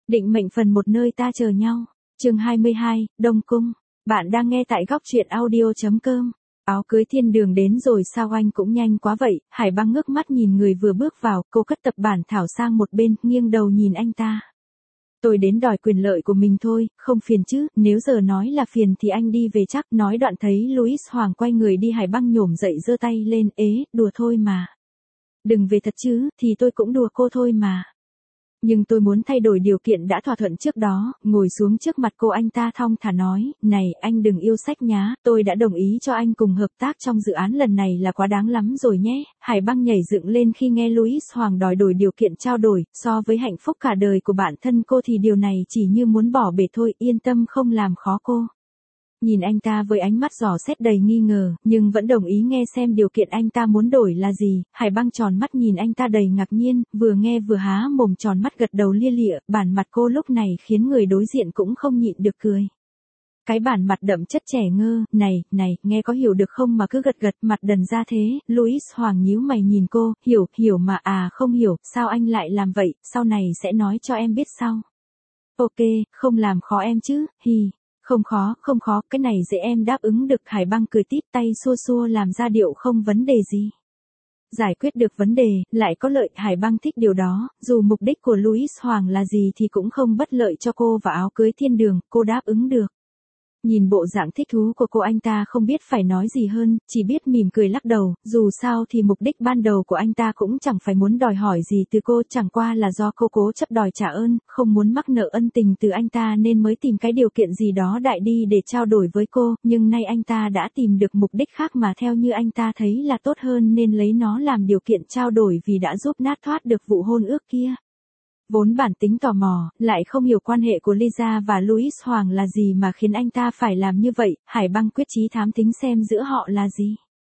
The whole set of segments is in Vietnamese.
Định mệnh phần một nơi ta chờ nhau. Chương 22, Đông Cung. Bạn đang nghe tại góc truyện audio.com. Áo cưới thiên đường đến rồi sao anh cũng nhanh quá vậy? Hải Băng ngước mắt nhìn người vừa bước vào, cô cất tập bản thảo sang một bên, nghiêng đầu nhìn anh ta. Tôi đến đòi quyền lợi của mình thôi, không phiền chứ, nếu giờ nói là phiền thì anh đi về chắc. Nói đoạn thấy Louis Hoàng quay người đi, Hải Băng nhổm dậy giơ tay lên, đùa thôi mà. Đừng về thật chứ, thì tôi cũng đùa cô thôi mà. Nhưng tôi muốn thay đổi điều kiện đã thỏa thuận trước đó. Ngồi xuống trước mặt cô, anh ta thong thả nói, này anh đừng yêu sách nhá, tôi đã đồng ý cho anh cùng hợp tác trong dự án lần này là quá đáng lắm rồi nhé. Hải Băng nhảy dựng lên khi nghe Louis Hoàng đòi đổi điều kiện trao đổi, so với hạnh phúc cả đời của bản thân cô thì điều này chỉ như muốn bỏ bể thôi, yên tâm không làm khó cô. Nhìn anh ta với ánh mắt dò xét đầy nghi ngờ, nhưng vẫn đồng ý nghe xem điều kiện anh ta muốn đổi là gì. Hải Băng tròn mắt nhìn anh ta đầy ngạc nhiên, vừa nghe vừa há mồm tròn mắt gật đầu lia lịa. Bản mặt cô lúc này khiến người đối diện cũng không nhịn được cười. Cái bản mặt đậm chất trẻ ngơ, này, nghe có hiểu được không mà cứ gật mặt đần ra thế. Louis Hoàng nhíu mày nhìn cô, hiểu mà không hiểu, sao anh lại làm vậy, sau này sẽ nói cho em biết sau. Ok, không làm khó em chứ, hì. Không khó, cái này dễ em đáp ứng được. Hải Băng cười tít, tay xua làm ra điệu không vấn đề gì. Giải quyết được vấn đề, lại có lợi, Hải Băng thích điều đó, dù mục đích của Louis Hoàng là gì thì cũng không bất lợi cho cô và áo cưới thiên đường, cô đáp ứng được. Nhìn bộ dạng thích thú của cô, anh ta không biết phải nói gì hơn, chỉ biết mỉm cười lắc đầu, dù sao thì mục đích ban đầu của anh ta cũng chẳng phải muốn đòi hỏi gì từ cô, chẳng qua là do cô cố chấp đòi trả ơn, không muốn mắc nợ ân tình từ anh ta nên mới tìm cái điều kiện gì đó đại đi để trao đổi với cô, nhưng nay anh ta đã tìm được mục đích khác mà theo như anh ta thấy là tốt hơn nên lấy nó làm điều kiện trao đổi vì đã giúp nát thoát được vụ hôn ước kia. Vốn bản tính tò mò, lại không hiểu quan hệ của Lisa và Louis Hoàng là gì mà khiến anh ta phải làm như vậy, Hải Băng quyết chí thám thính xem giữa họ là gì.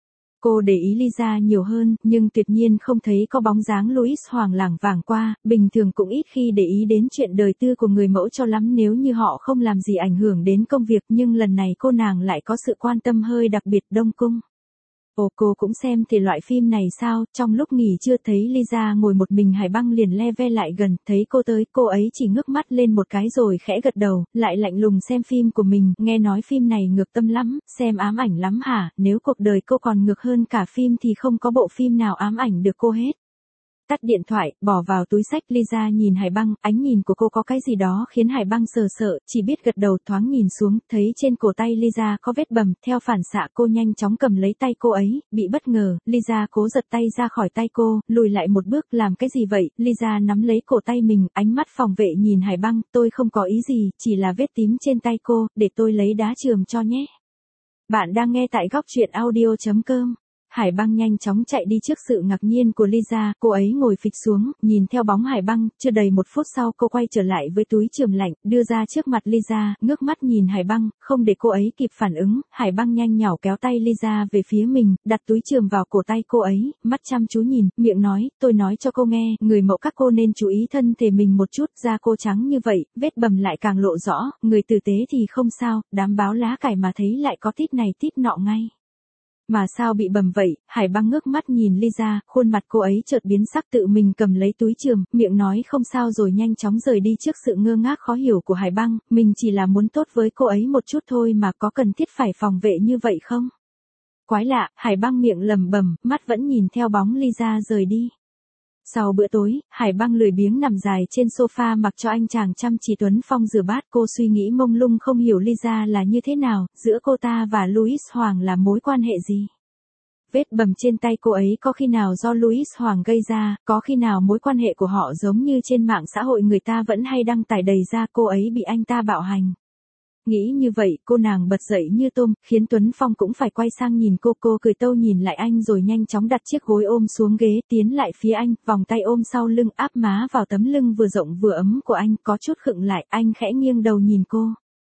Cô để ý Lisa nhiều hơn, nhưng tuyệt nhiên không thấy có bóng dáng Louis Hoàng lảng vảng qua, bình thường cũng ít khi để ý đến chuyện đời tư của người mẫu cho lắm nếu như họ không làm gì ảnh hưởng đến công việc, nhưng lần này cô nàng lại có sự quan tâm hơi đặc biệt. Đông Cung. Ồ, cô cũng xem thể loại phim này sao? Trong lúc nghỉ trưa thấy Lisa ngồi một mình, Hải Băng liền le ve lại gần, thấy cô tới, cô ấy chỉ ngước mắt lên một cái rồi khẽ gật đầu, lại lạnh lùng xem phim của mình, nghe nói phim này ngược tâm lắm, xem ám ảnh lắm hả? Nếu cuộc đời cô còn ngược hơn cả phim thì không có bộ phim nào ám ảnh được cô hết. Tắt điện thoại, bỏ vào túi xách, Lisa nhìn Hải Băng, ánh nhìn của cô có cái gì đó khiến Hải Băng sợ, chỉ biết gật đầu. Thoáng nhìn xuống, thấy trên cổ tay Lisa có vết bầm, theo phản xạ cô nhanh chóng cầm lấy tay cô ấy, bị bất ngờ, Lisa cố giật tay ra khỏi tay cô, lùi lại một bước, làm cái gì vậy? Lisa nắm lấy cổ tay mình, ánh mắt phòng vệ nhìn Hải Băng, tôi không có ý gì, chỉ là vết tím trên tay cô, để tôi lấy đá chườm cho nhé. Bạn đang nghe tại góc truyện audio.com. Hải Băng nhanh chóng chạy đi trước sự ngạc nhiên của Lisa, cô ấy ngồi phịch xuống, nhìn theo bóng Hải Băng, chưa đầy một phút sau cô quay trở lại với túi chườm lạnh, đưa ra trước mặt Lisa, ngước mắt nhìn Hải Băng, không để cô ấy kịp phản ứng, Hải Băng nhanh nhảu kéo tay Lisa về phía mình, đặt túi chườm vào cổ tay cô ấy, mắt chăm chú nhìn, miệng nói, tôi nói cho cô nghe, người mẫu các cô nên chú ý thân thể mình một chút, da cô trắng như vậy, vết bầm lại càng lộ rõ, người tử tế thì không sao, đám báo lá cải mà thấy lại có tít này tít nọ ngay. Mà sao bị bầm vậy? Hải Băng ngước mắt nhìn Lisa, khuôn mặt cô ấy chợt biến sắc, tự mình cầm lấy túi chườm, miệng nói không sao rồi nhanh chóng rời đi. Trước sự ngơ ngác khó hiểu của Hải Băng, mình chỉ là muốn tốt với cô ấy một chút thôi mà, có cần thiết phải phòng vệ như vậy không? Quái lạ, Hải Băng miệng lẩm bẩm, mắt vẫn nhìn theo bóng Lisa rời đi. Sau bữa tối, Hải Băng lười biếng nằm dài trên sofa mặc cho anh chàng chăm chỉ Tuấn Phong rửa bát. Cô suy nghĩ mông lung không hiểu Lisa là như thế nào, giữa cô ta và Louis Hoàng là mối quan hệ gì. Vết bầm trên tay cô ấy có khi nào do Louis Hoàng gây ra, có khi nào mối quan hệ của họ giống như trên mạng xã hội người ta vẫn hay đăng tải đầy ra cô ấy bị anh ta bạo hành. Nghĩ như vậy, cô nàng bật dậy như tôm, khiến Tuấn Phong cũng phải quay sang nhìn cô cười tâu nhìn lại anh rồi nhanh chóng đặt chiếc gối ôm xuống ghế, tiến lại phía anh, vòng tay ôm sau lưng, áp má vào tấm lưng vừa rộng vừa ấm của anh, có chút khựng lại, anh khẽ nghiêng đầu nhìn cô.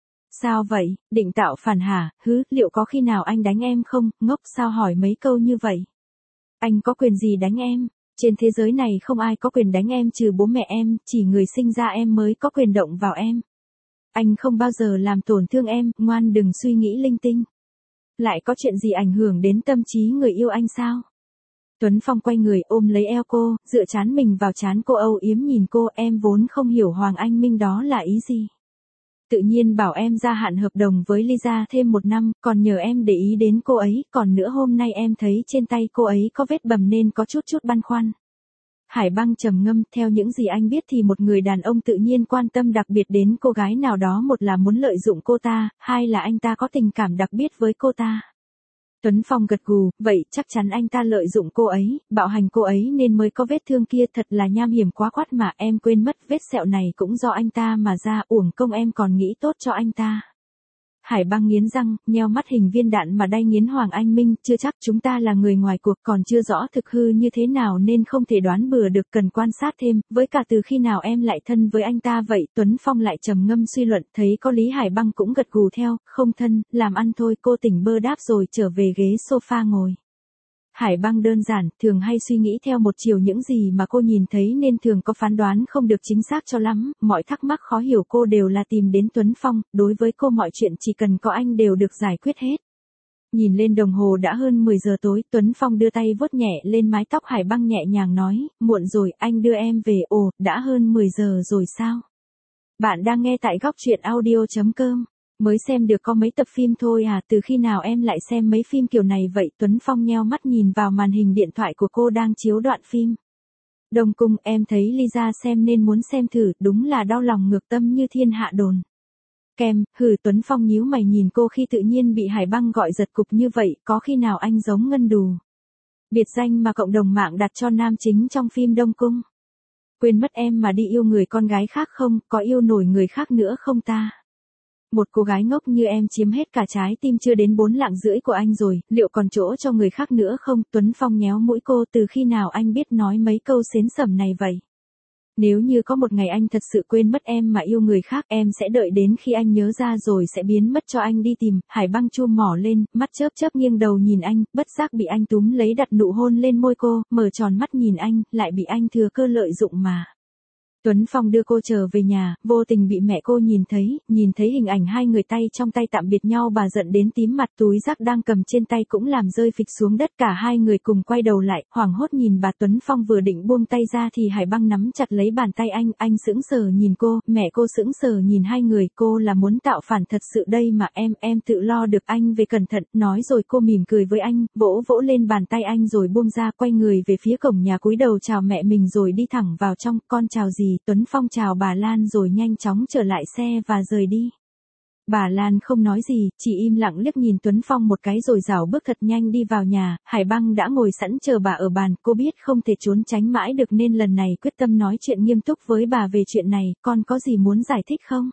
Sao vậy, định tạo phản hả? Liệu có khi nào anh đánh em không? Ngốc sao hỏi mấy câu như vậy? Anh có quyền gì đánh em? Trên thế giới này không ai có quyền đánh em trừ bố mẹ em, chỉ người sinh ra em mới có quyền động vào em. Anh không bao giờ làm tổn thương em, ngoan đừng suy nghĩ linh tinh. Lại có chuyện gì ảnh hưởng đến tâm trí người yêu anh sao? Tuấn Phong quay người ôm lấy eo cô, dựa trán mình vào trán cô âu yếm nhìn cô, em vốn không hiểu Hoàng Anh Minh đó là ý gì. Tự nhiên bảo em gia hạn hợp đồng với Lisa thêm 1 năm, còn nhờ em để ý đến cô ấy, còn nữa hôm nay em thấy trên tay cô ấy có vết bầm nên có chút băn khoăn. Hải Băng trầm ngâm, theo những gì anh biết thì một người đàn ông tự nhiên quan tâm đặc biệt đến cô gái nào đó, một là muốn lợi dụng cô ta, hai là anh ta có tình cảm đặc biệt với cô ta. Tuấn Phong gật gù, vậy chắc chắn anh ta lợi dụng cô ấy, bạo hành cô ấy nên mới có vết thương kia, thật là nham hiểm quá quát mà, em quên mất vết sẹo này cũng do anh ta mà ra, uổng công em còn nghĩ tốt cho anh ta. Hải Băng nghiến răng, nheo mắt hình viên đạn mà đay nghiến Hoàng Anh Minh, chưa chắc, chúng ta là người ngoài cuộc còn chưa rõ thực hư như thế nào nên không thể đoán bừa được, cần quan sát thêm, với cả từ khi nào em lại thân với anh ta vậy, Tuấn Phong lại trầm ngâm suy luận, thấy có lý Hải Băng cũng gật gù theo, không thân, làm ăn thôi, cô tỉnh bơ đáp rồi trở về ghế sofa ngồi. Hải Băng đơn giản, thường hay suy nghĩ theo một chiều, những gì mà cô nhìn thấy nên thường có phán đoán không được chính xác cho lắm, mọi thắc mắc khó hiểu cô đều là tìm đến Tuấn Phong, đối với cô mọi chuyện chỉ cần có anh đều được giải quyết hết. Nhìn lên đồng hồ đã hơn 10 giờ tối, Tuấn Phong đưa tay vuốt nhẹ lên mái tóc Hải Băng nhẹ nhàng nói, muộn rồi, anh đưa em về, ồ, đã hơn 10 giờ rồi sao? Bạn đang nghe tại góc truyện audio.com. Mới xem được có mấy tập phim thôi à, từ khi nào em lại xem mấy phim kiểu này vậy? Tuấn Phong nheo mắt nhìn vào màn hình điện thoại của cô đang chiếu đoạn phim Đông Cung, em thấy Lisa xem nên muốn xem thử, đúng là đau lòng ngược tâm như thiên hạ đồn. Tuấn Phong nhíu mày nhìn cô khi tự nhiên bị Hải Băng gọi giật cục như vậy, có khi nào anh giống Ngân Đù, biệt danh mà cộng đồng mạng đặt cho nam chính trong phim Đông Cung? Quên mất em mà đi yêu người con gái khác không, có yêu nổi người khác nữa không ta? Một cô gái ngốc như em chiếm hết cả trái tim chưa đến 4 lạng rưỡi của anh rồi, liệu còn chỗ cho người khác nữa không? Tuấn Phong nhéo mũi cô, từ khi nào anh biết nói mấy câu xến sẩm này vậy? Nếu như có một ngày anh thật sự quên mất em mà yêu người khác, em sẽ đợi đến khi anh nhớ ra rồi sẽ biến mất cho anh đi tìm. Hải Băng chum mỏ lên, mắt chớp chớp nghiêng đầu nhìn anh, bất giác bị anh túm lấy đặt nụ hôn lên môi cô, mở tròn mắt nhìn anh, lại bị anh thừa cơ lợi dụng mà. Tuấn Phong đưa cô trở về nhà, vô tình bị mẹ cô nhìn thấy hình ảnh hai người tay trong tay tạm biệt nhau, bà giận đến tím mặt, túi rác đang cầm trên tay cũng làm rơi phịch xuống đất, cả hai người cùng quay đầu lại, hoảng hốt nhìn bà. Tuấn Phong vừa định buông tay ra thì Hải Băng nắm chặt lấy bàn tay anh sững sờ nhìn cô, mẹ cô sững sờ nhìn hai người, cô là muốn tạo phản thật sự đây mà, em tự lo được, anh về cẩn thận, nói rồi cô mỉm cười với anh, vỗ lên bàn tay anh rồi buông ra, quay người về phía cổng nhà cúi đầu chào mẹ mình rồi đi thẳng vào trong. Con chào gì? Tuấn Phong chào bà Lan rồi nhanh chóng trở lại xe và rời đi. Bà Lan không nói gì, chỉ im lặng liếc nhìn Tuấn Phong một cái rồi rảo bước thật nhanh đi vào nhà. Hải Băng đã ngồi sẵn chờ bà ở bàn, cô biết không thể trốn tránh mãi được nên lần này quyết tâm nói chuyện nghiêm túc với bà về chuyện này. Con có gì muốn giải thích không?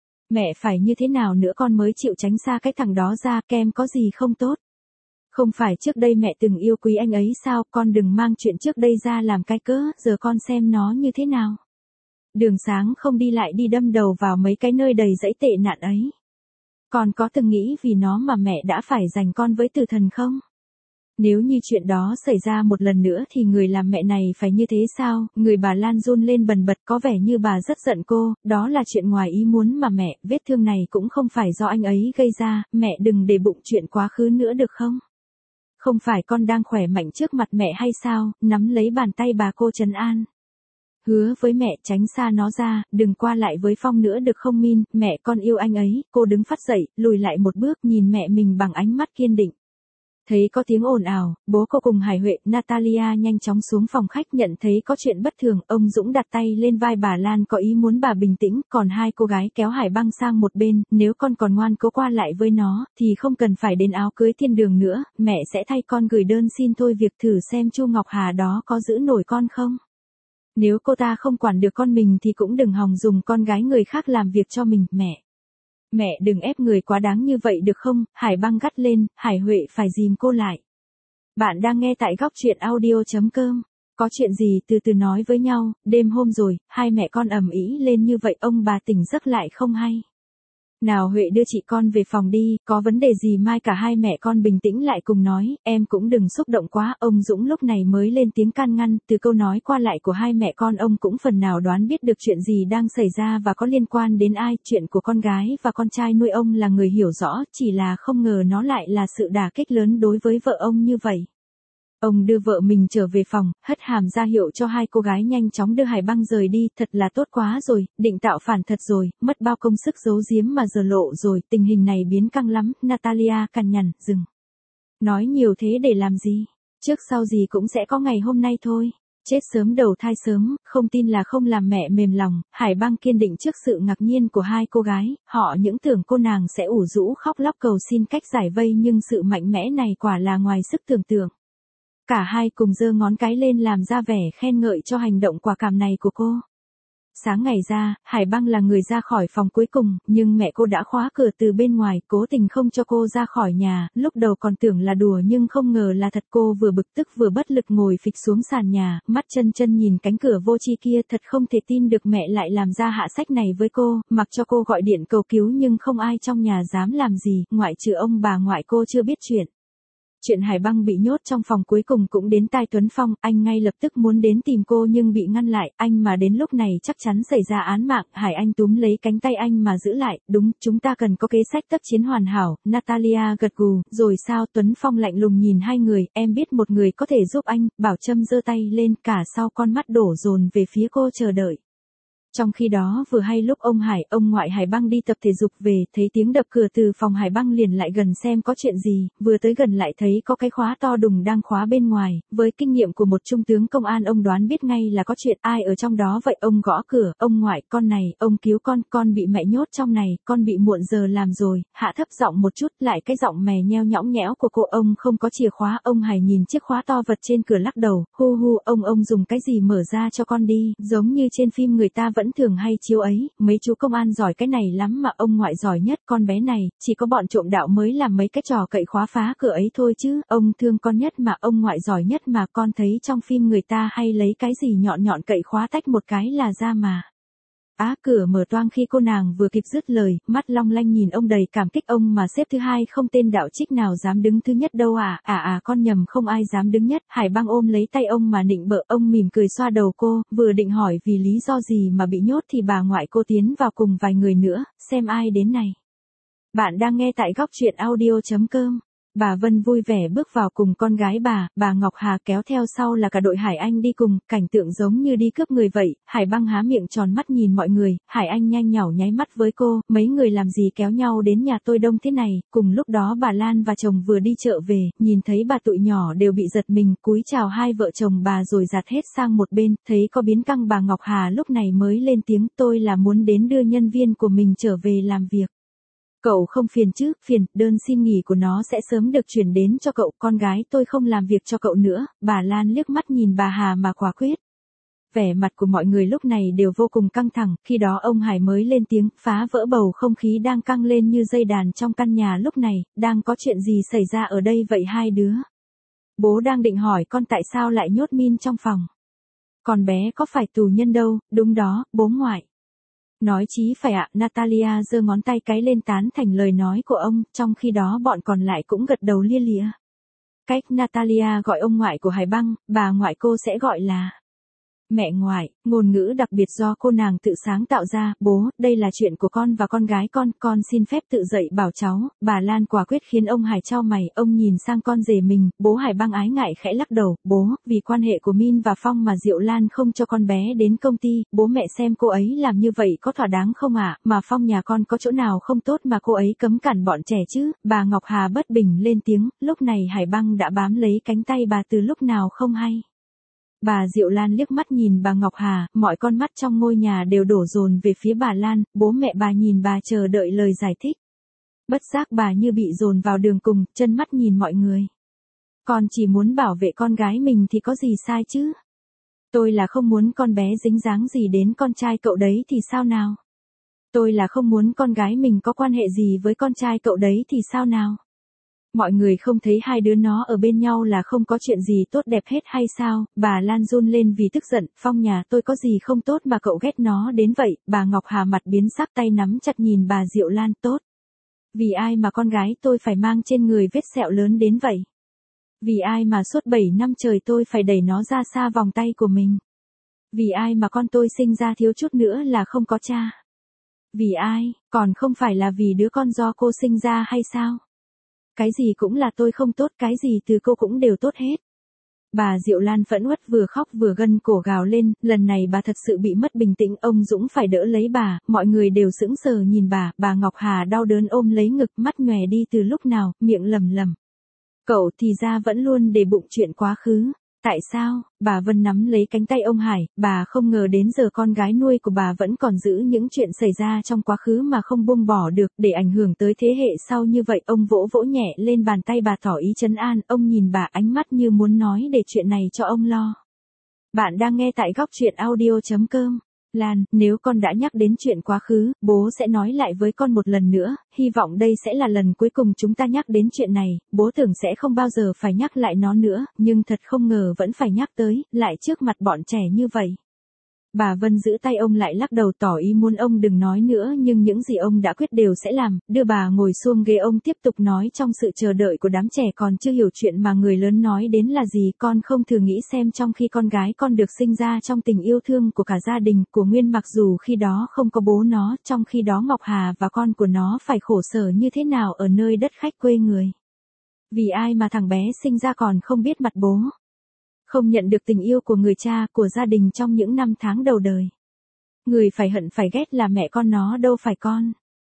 Mẹ phải như thế nào nữa con mới chịu tránh xa cái thằng đó ra, có gì không tốt? Không phải trước đây mẹ từng yêu quý anh ấy sao, con đừng mang chuyện trước đây ra làm cái cớ, giờ con xem nó như thế nào. Đường sáng không đi lại đi đâm đầu vào mấy cái nơi đầy dẫy tệ nạn ấy. Con có từng nghĩ vì nó mà mẹ đã phải giành con với tử thần không? Nếu như chuyện đó xảy ra một lần nữa thì người làm mẹ này phải như thế sao? Người bà Lan run lên bần bật, có vẻ như bà rất giận cô, đó là chuyện ngoài ý muốn mà mẹ, vết thương này cũng không phải do anh ấy gây ra, mẹ đừng để bụng chuyện quá khứ nữa được không? Không phải con đang khỏe mạnh trước mặt mẹ hay sao? Nắm lấy bàn tay bà cô trấn an. Hứa với mẹ tránh xa nó ra, đừng qua lại với Phong nữa được không Min, mẹ con yêu anh ấy. Cô đứng phắt dậy, lùi lại một bước nhìn mẹ mình bằng ánh mắt kiên định. Thấy có tiếng ồn ào, bố cô cùng Hải Huệ, Natalia nhanh chóng xuống phòng khách, nhận thấy có chuyện bất thường, ông Dũng đặt tay lên vai bà Lan có ý muốn bà bình tĩnh, còn hai cô gái kéo Hải Băng sang một bên, nếu con còn ngoan cố qua lại với nó, thì không cần phải đến áo cưới thiên đường nữa, mẹ sẽ thay con gửi đơn xin thôi việc, thử xem Chu Ngọc Hà đó có giữ nổi con không. Nếu cô ta không quản được con mình thì cũng đừng hòng dùng con gái người khác làm việc cho mình, mẹ. Mẹ đừng ép người quá đáng như vậy được không? Hải Băng gắt lên, Hải Huệ phải dìm cô lại. Bạn đang nghe tại góc truyện audio.com. Có chuyện gì từ từ nói với nhau, đêm hôm rồi, hai mẹ con ầm ĩ lên như vậy ông bà tỉnh giấc lại không hay. Nào Huệ đưa chị con về phòng đi, có vấn đề gì mai cả hai mẹ con bình tĩnh lại cùng nói, em cũng đừng xúc động quá, ông Dũng lúc này mới lên tiếng can ngăn, từ câu nói qua lại của hai mẹ con ông cũng phần nào đoán biết được chuyện gì đang xảy ra và có liên quan đến ai, chuyện của con gái và con trai nuôi ông là người hiểu rõ, chỉ là không ngờ nó lại là sự đả kích lớn đối với vợ ông như vậy. Ông đưa vợ mình trở về phòng, hất hàm ra hiệu cho hai cô gái nhanh chóng đưa Hải Băng rời đi, thật là tốt quá rồi, định tạo phản thật rồi, mất bao công sức giấu giếm mà giờ lộ rồi, tình hình này biến căng lắm, Natalia cằn nhằn, dừng. Nói nhiều thế để làm gì? Trước sau gì cũng sẽ có ngày hôm nay thôi. Chết sớm đầu thai sớm, không tin là không làm mẹ mềm lòng, Hải Băng kiên định trước sự ngạc nhiên của hai cô gái, họ những tưởng cô nàng sẽ ủ rũ khóc lóc cầu xin cách giải vây nhưng sự mạnh mẽ này quả là ngoài sức tưởng tượng. Cả hai cùng giơ ngón cái lên làm ra vẻ khen ngợi cho hành động quả cảm này của cô. Sáng ngày ra, Hải Băng là người ra khỏi phòng cuối cùng, nhưng mẹ cô đã khóa cửa từ bên ngoài, cố tình không cho cô ra khỏi nhà, lúc đầu còn tưởng là đùa nhưng không ngờ là thật. Cô vừa bực tức vừa bất lực ngồi phịch xuống sàn nhà, mắt chân chân nhìn cánh cửa vô tri kia, thật không thể tin được mẹ lại làm ra hạ sách này với cô, mặc cho cô gọi điện cầu cứu nhưng không ai trong nhà dám làm gì, ngoại trừ ông bà ngoại cô chưa biết chuyện. Chuyện Hải Băng bị nhốt trong phòng cuối cùng cũng đến tai Tuấn Phong, anh ngay lập tức muốn đến tìm cô nhưng bị ngăn lại, anh mà đến lúc này chắc chắn xảy ra án mạng. Hải Anh túm lấy cánh tay anh mà giữ lại, đúng, chúng ta cần có kế sách tác chiến hoàn hảo. Natalia gật gù, rồi sao? Tuấn Phong lạnh lùng nhìn hai người, em biết một người có thể giúp anh. Bảo Trâm giơ tay lên, cả sau con mắt đổ dồn về phía cô chờ đợi. Trong khi đó vừa hay lúc ông ngoại Hải Băng đi tập thể dục về, thấy tiếng đập cửa từ phòng Hải Băng liền lại gần xem có chuyện gì, vừa tới gần lại thấy có cái khóa to đùng đang khóa bên ngoài, với kinh nghiệm của một trung tướng công an ông đoán biết ngay là có chuyện, ai ở trong đó vậy? Ông gõ cửa, ông ngoại, con này, ông cứu con bị mẹ nhốt trong này, con bị muộn giờ làm rồi, hạ thấp giọng một chút, lại cái giọng mè nheo nhõng nhẽo của cô, ông không có chìa khóa. Ông Hải nhìn chiếc khóa to vật trên cửa lắc đầu, hu, ông dùng cái gì mở ra cho con đi, giống như trên phim người ta vẫn thường hay chiếu ấy, mấy chú công an giỏi cái này lắm mà ông ngoại giỏi nhất. Con bé này, chỉ có bọn trộm đạo mới làm mấy cái trò cậy khóa phá cửa ấy thôi chứ, ông thương con nhất mà, ông ngoại giỏi nhất mà, con thấy trong phim người ta hay lấy cái gì nhọn nhọn cậy khóa tách một cái là ra mà. Cửa mở toang khi cô nàng vừa kịp dứt lời, mắt long lanh nhìn ông đầy cảm kích, ông mà xếp thứ hai không tên đạo trích nào dám đứng thứ nhất đâu à? Con nhầm, không ai dám đứng nhất. Hải Băng ôm lấy tay ông mà nịnh bợ, ông mỉm cười xoa đầu cô, vừa định hỏi vì lý do gì mà bị nhốt thì bà ngoại cô tiến vào cùng vài người nữa, xem ai đến này. Bạn đang nghe tại góc truyện audio.com. Bà Vân vui vẻ bước vào cùng con gái bà Ngọc Hà kéo theo sau là cả đội Hải Anh đi cùng, cảnh tượng giống như đi cướp người vậy. Hải Băng há miệng tròn mắt nhìn mọi người, Hải Anh nhanh nhảu nháy mắt với cô, mấy người làm gì kéo nhau đến nhà tôi đông thế này. Cùng lúc đó bà Lan và chồng vừa đi chợ về, nhìn thấy bà tụi nhỏ đều bị giật mình, cúi chào hai vợ chồng bà rồi giạt hết sang một bên, thấy có biến căng bà Ngọc Hà lúc này mới lên tiếng, tôi là muốn đến đưa nhân viên của mình trở về làm việc. Cậu không phiền chứ? Phiền, đơn xin nghỉ của nó sẽ sớm được chuyển đến cho cậu, con gái tôi không làm việc cho cậu nữa. Bà Lan liếc mắt nhìn bà Hà mà quả quyết. Vẻ mặt của mọi người lúc này đều vô cùng căng thẳng, khi đó ông Hải mới lên tiếng, phá vỡ bầu không khí đang căng lên như dây đàn trong căn nhà lúc này, đang có chuyện gì xảy ra ở đây vậy hai đứa? Bố đang định hỏi con tại sao lại nhốt Min trong phòng. Con bé có phải tù nhân đâu, đúng đó, bố ngoại. Nói chí phải ạ, Natalia giơ ngón tay cái lên tán thành lời nói của ông, trong khi đó bọn còn lại cũng gật đầu lia lịa. Cách Natalia gọi ông ngoại của Hải Băng, bà ngoại cô sẽ gọi là mẹ ngoại, ngôn ngữ đặc biệt do cô nàng tự sáng tạo ra. Bố, đây là chuyện của con và con gái con xin phép tự dậy bảo cháu. Bà Lan quả quyết khiến ông Hải chau mày, ông nhìn sang con rể mình, bố Hải Băng ái ngại khẽ lắc đầu, bố, vì quan hệ của Min và Phong mà Diệu Lan không cho con bé đến công ty, bố mẹ xem cô ấy làm như vậy có thỏa đáng không ạ? Mà Phong nhà con có chỗ nào không tốt mà cô ấy cấm cản bọn trẻ chứ? Bà Ngọc Hà bất bình lên tiếng, lúc này Hải Băng đã bám lấy cánh tay bà từ lúc nào không hay. Bà Diệu Lan liếc mắt nhìn bà Ngọc Hà, mọi con mắt trong ngôi nhà đều đổ dồn về phía bà Lan, bố mẹ bà nhìn bà chờ đợi lời giải thích. Bất giác bà như bị dồn vào đường cùng, chân mắt nhìn mọi người. Con chỉ muốn bảo vệ con gái mình thì có gì sai chứ? Tôi là không muốn con bé dính dáng gì đến con trai cậu đấy thì sao nào? Tôi là không muốn con gái mình có quan hệ gì với con trai cậu đấy thì sao nào? Mọi người không thấy hai đứa nó ở bên nhau là không có chuyện gì tốt đẹp hết hay sao? Bà Lan run lên vì tức giận, Phong nhà tôi có gì không tốt mà cậu ghét nó đến vậy? Bà Ngọc Hà mặt biến sắc, tay nắm chặt nhìn bà Diệu Lan, tốt. Vì ai mà con gái tôi phải mang trên người vết sẹo lớn đến vậy? Vì ai mà suốt 7 năm trời tôi phải đẩy nó ra xa vòng tay của mình? Vì ai mà con tôi sinh ra thiếu chút nữa là không có cha? Vì ai, còn không phải là vì đứa con do cô sinh ra hay sao? Cái gì cũng là tôi không tốt, cái gì từ cô cũng đều tốt hết. Bà Diệu Lan phẫn uất vừa khóc vừa gân cổ gào lên, lần này bà thật sự bị mất bình tĩnh, ông Dũng phải đỡ lấy bà, mọi người đều sững sờ nhìn bà Ngọc Hà đau đớn ôm lấy ngực, mắt nhòe đi từ lúc nào, miệng lẩm lẩm. Cậu thì ra vẫn luôn để bụng chuyện quá khứ. Tại sao? Bà Vân nắm lấy cánh tay ông Hải, bà không ngờ đến giờ con gái nuôi của bà vẫn còn giữ những chuyện xảy ra trong quá khứ mà không buông bỏ được, để ảnh hưởng tới thế hệ sau như vậy. Ông vỗ vỗ nhẹ lên bàn tay bà tỏ ý trấn an, ông nhìn bà ánh mắt như muốn nói để chuyện này cho ông lo. Bạn đang nghe tại góc truyện audio.com. Lan, nếu con đã nhắc đến chuyện quá khứ, bố sẽ nói lại với con một lần nữa, hy vọng đây sẽ là lần cuối cùng chúng ta nhắc đến chuyện này, bố tưởng sẽ không bao giờ phải nhắc lại nó nữa, nhưng thật không ngờ vẫn phải nhắc tới, lại trước mặt bọn trẻ như vậy. Bà Vân giữ tay ông lại lắc đầu tỏ ý muốn ông đừng nói nữa, nhưng những gì ông đã quyết đều sẽ làm, đưa bà ngồi xuống ghế, ông tiếp tục nói trong sự chờ đợi của đám trẻ còn chưa hiểu chuyện mà người lớn nói đến là gì. Con không thử nghĩ xem, trong khi con gái con được sinh ra trong tình yêu thương của cả gia đình, của Nguyên, mặc dù khi đó không có bố nó, trong khi đó Ngọc Hà và con của nó phải khổ sở như thế nào ở nơi đất khách quê người. Vì ai mà thằng bé sinh ra còn không biết mặt bố. Không nhận được tình yêu của người cha, của gia đình trong những năm tháng đầu đời. Người phải hận phải ghét là mẹ con nó, đâu phải con.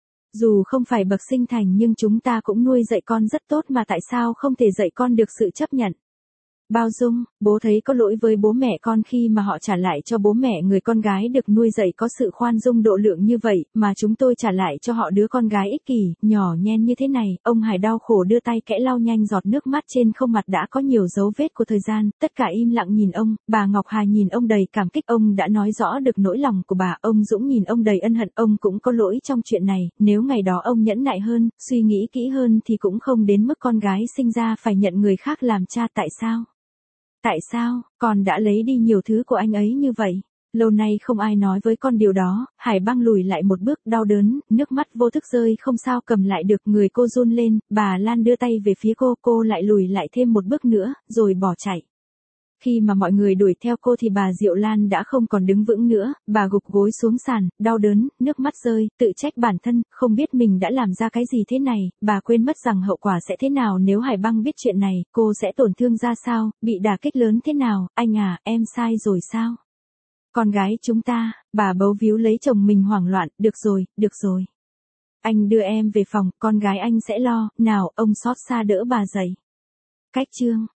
Dù không phải bậc sinh thành nhưng chúng ta cũng nuôi dạy con rất tốt mà, tại sao không thể dạy con được sự chấp nhận, bao dung? Bố thấy có lỗi với bố mẹ con khi mà họ trả lại cho bố mẹ người con gái được nuôi dạy có sự khoan dung độ lượng như vậy, mà chúng tôi trả lại cho họ đứa con gái ích kỷ, nhỏ nhen như thế này. Ông Hải đau khổ đưa tay kẽ lau nhanh giọt nước mắt trên khuôn mặt đã có nhiều dấu vết của thời gian, tất cả im lặng nhìn ông. Bà Ngọc Hà nhìn ông đầy cảm kích, ông đã nói rõ được nỗi lòng của bà. Ông Dũng nhìn ông đầy ân hận, ông cũng có lỗi trong chuyện này, nếu ngày đó ông nhẫn nại hơn, suy nghĩ kỹ hơn thì cũng không đến mức con gái sinh ra phải nhận người khác làm cha. Tại sao? Tại sao, con đã lấy đi nhiều thứ của anh ấy như vậy? Lâu nay không ai nói với con điều đó. Hải Băng lùi lại một bước, đau đớn, nước mắt vô thức rơi không sao cầm lại được, người cô run lên. Bà Lan đưa tay về phía cô lại lùi lại thêm một bước nữa, rồi bỏ chạy. Khi mà mọi người đuổi theo cô thì bà Diệu Lan đã không còn đứng vững nữa, bà gục gối xuống sàn, đau đớn, nước mắt rơi, tự trách bản thân, không biết mình đã làm ra cái gì thế này, bà quên mất rằng hậu quả sẽ thế nào nếu Hải Băng biết chuyện này, cô sẽ tổn thương ra sao, bị đả kích lớn thế nào. Anh à, em sai rồi sao? Con gái chúng ta, bà bấu víu lấy chồng mình hoảng loạn, được rồi. Anh đưa em về phòng, con gái anh sẽ lo, nào, ông xót xa đỡ bà dậy. Cách chương